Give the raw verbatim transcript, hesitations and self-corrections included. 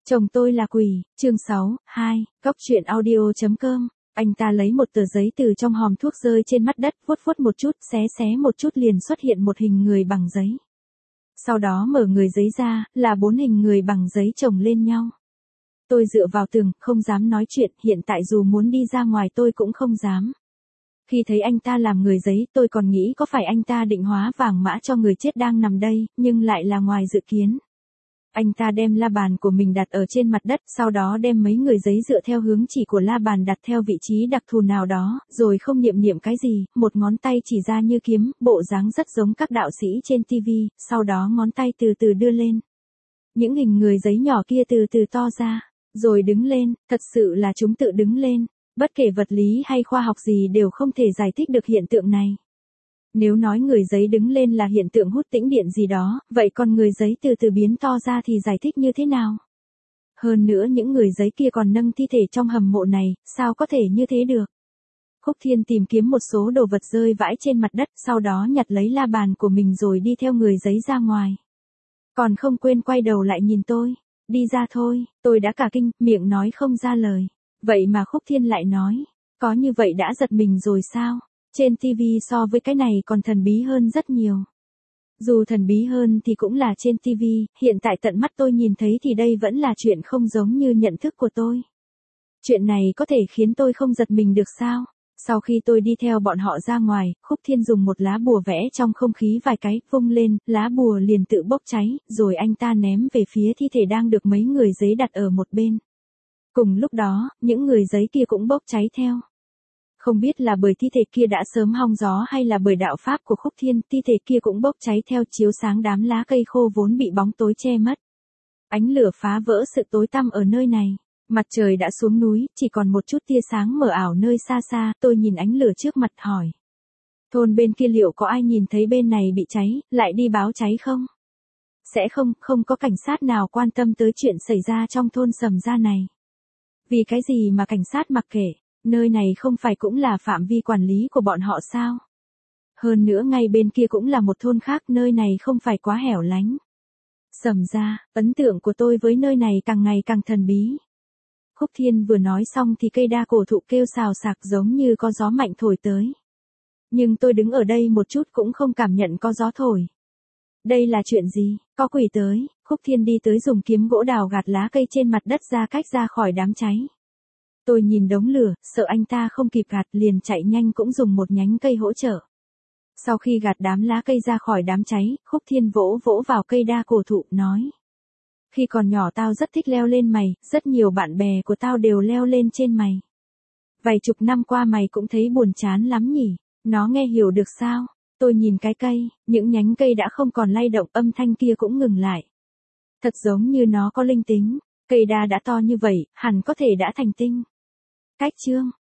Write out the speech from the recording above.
Chồng tôi là quỷ, chương sáu, hai, góc truyện audio.com. Anh ta lấy một tờ giấy từ trong hòm thuốc rơi trên mặt đất, vuốt vuốt một chút, xé xé một chút liền xuất hiện một hình người bằng giấy. Sau đó mở người giấy ra, là bốn hình người bằng giấy chồng lên nhau. Tôi dựa vào tường, không dám nói chuyện, hiện tại dù muốn đi ra ngoài tôi cũng không dám. Khi thấy anh ta làm người giấy, tôi còn nghĩ có phải anh ta định hóa vàng mã cho người chết đang nằm đây, nhưng lại là ngoài dự kiến. Anh ta đem la bàn của mình đặt ở trên mặt đất, sau đó đem mấy người giấy dựa theo hướng chỉ của la bàn đặt theo vị trí đặc thù nào đó, rồi không niệm niệm cái gì, một ngón tay chỉ ra như kiếm, bộ dáng rất giống các đạo sĩ trên tivi, sau đó ngón tay từ từ đưa lên. Những hình người giấy nhỏ kia từ từ to ra, rồi đứng lên, thật sự là chúng tự đứng lên, bất kể vật lý hay khoa học gì đều không thể giải thích được hiện tượng này. Nếu nói người giấy đứng lên là hiện tượng hút tĩnh điện gì đó, vậy còn người giấy từ từ biến to ra thì giải thích như thế nào? Hơn nữa những người giấy kia còn nâng thi thể trong hầm mộ này, sao có thể như thế được? Khúc Thiên tìm kiếm một số đồ vật rơi vãi trên mặt đất, sau đó nhặt lấy la bàn của mình rồi đi theo người giấy ra ngoài. Còn không quên quay đầu lại nhìn tôi, đi ra thôi, tôi đã cả kinh, miệng nói không ra lời. Vậy mà Khúc Thiên lại nói, có như vậy đã giật mình rồi sao? Trên tivi so với cái này còn thần bí hơn rất nhiều. Dù thần bí hơn thì cũng là trên tivi, hiện tại tận mắt tôi nhìn thấy thì đây vẫn là chuyện không giống như nhận thức của tôi. Chuyện này có thể khiến tôi không giật mình được sao? Sau khi tôi đi theo bọn họ ra ngoài, Khúc Thiên dùng một lá bùa vẽ trong không khí vài cái, vung lên, lá bùa liền tự bốc cháy, rồi anh ta ném về phía thi thể đang được mấy người giấy đặt ở một bên. Cùng lúc đó, những người giấy kia cũng bốc cháy theo. Không biết là bởi thi thể kia đã sớm hong gió hay là bởi đạo pháp của Khúc Thiên, thi thể kia cũng bốc cháy theo, chiếu sáng đám lá cây khô vốn bị bóng tối che mất. Ánh lửa phá vỡ sự tối tăm ở nơi này. Mặt trời đã xuống núi, chỉ còn một chút tia sáng mờ ảo nơi xa xa, tôi nhìn ánh lửa trước mặt hỏi. Thôn bên kia liệu có ai nhìn thấy bên này bị cháy, lại đi báo cháy không? Sẽ không, không có cảnh sát nào quan tâm tới chuyện xảy ra trong thôn Sầm Gia này. Vì cái gì mà cảnh sát mặc kệ? Nơi này không phải cũng là phạm vi quản lý của bọn họ sao? Hơn nữa ngay bên kia cũng là một thôn khác, nơi này không phải quá hẻo lánh. Sầm Gia, ấn tượng của tôi với nơi này càng ngày càng thần bí. Khúc Thiên vừa nói xong thì cây đa cổ thụ kêu xào xạc giống như có gió mạnh thổi tới. Nhưng tôi đứng ở đây một chút cũng không cảm nhận có gió thổi. Đây là chuyện gì? Có quỷ tới. Khúc Thiên đi tới dùng kiếm gỗ đào gạt lá cây trên mặt đất ra cách ra khỏi đám cháy. Tôi nhìn đống lửa, sợ anh ta không kịp gạt liền chạy nhanh cũng dùng một nhánh cây hỗ trợ. Sau khi gạt đám lá cây ra khỏi đám cháy, Khúc Thiên vỗ vỗ vào cây đa cổ thụ, nói. Khi còn nhỏ tao rất thích leo lên mày, rất nhiều bạn bè của tao đều leo lên trên mày. Vài chục năm qua mày cũng thấy buồn chán lắm nhỉ, nó nghe hiểu được sao? Tôi nhìn cái cây, những nhánh cây đã không còn lay động, âm thanh kia cũng ngừng lại. Thật giống như nó có linh tính, cây đa đã to như vậy, hẳn có thể đã thành tinh. Cách chương,